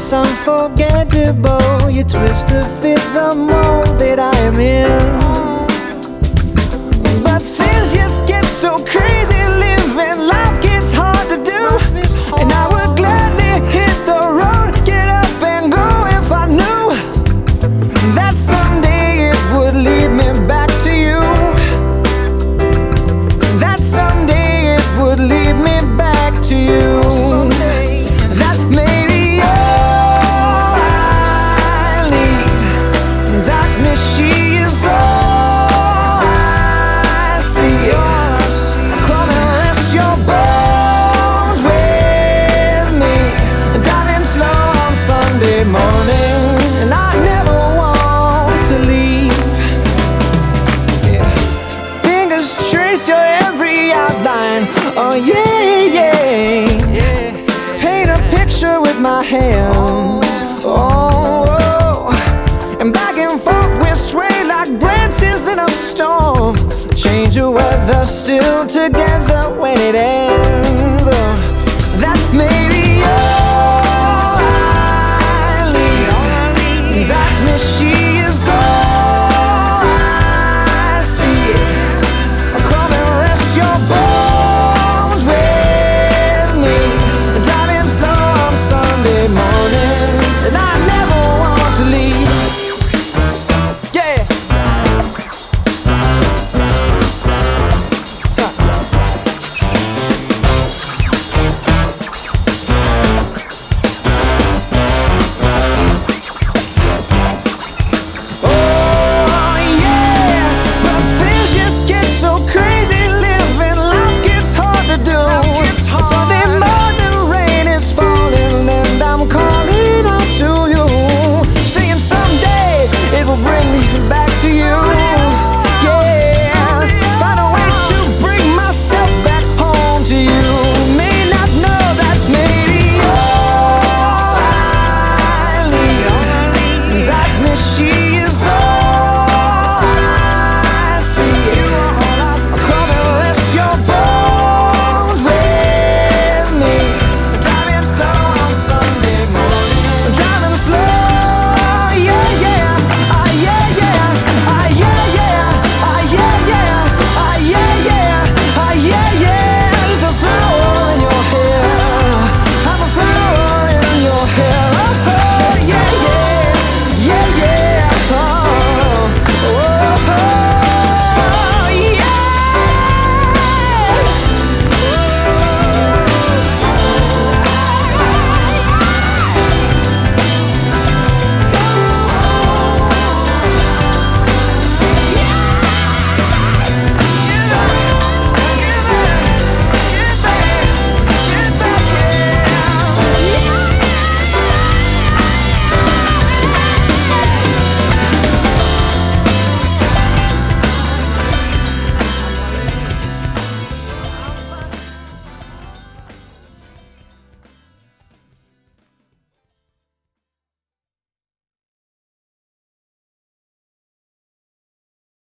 it's unforgettable. You twist to fit the mold that I am in. But things just get so crazy, living life gets hard to do. And I would gladly hit the road, get up and go if I knew that someday it would lead me back to you. That someday it would lead me back to you. That maybe all I need. Darkness, she is all I see. Come and rest your bones with me, driving slow on Sunday morning, and I never want to leave. Fingers trace your every outline. Oh yeah, yeah. Paint a picture with my hands. Oh, and back and forth we sway like branches in a storm. Change the weather, still together when it ends.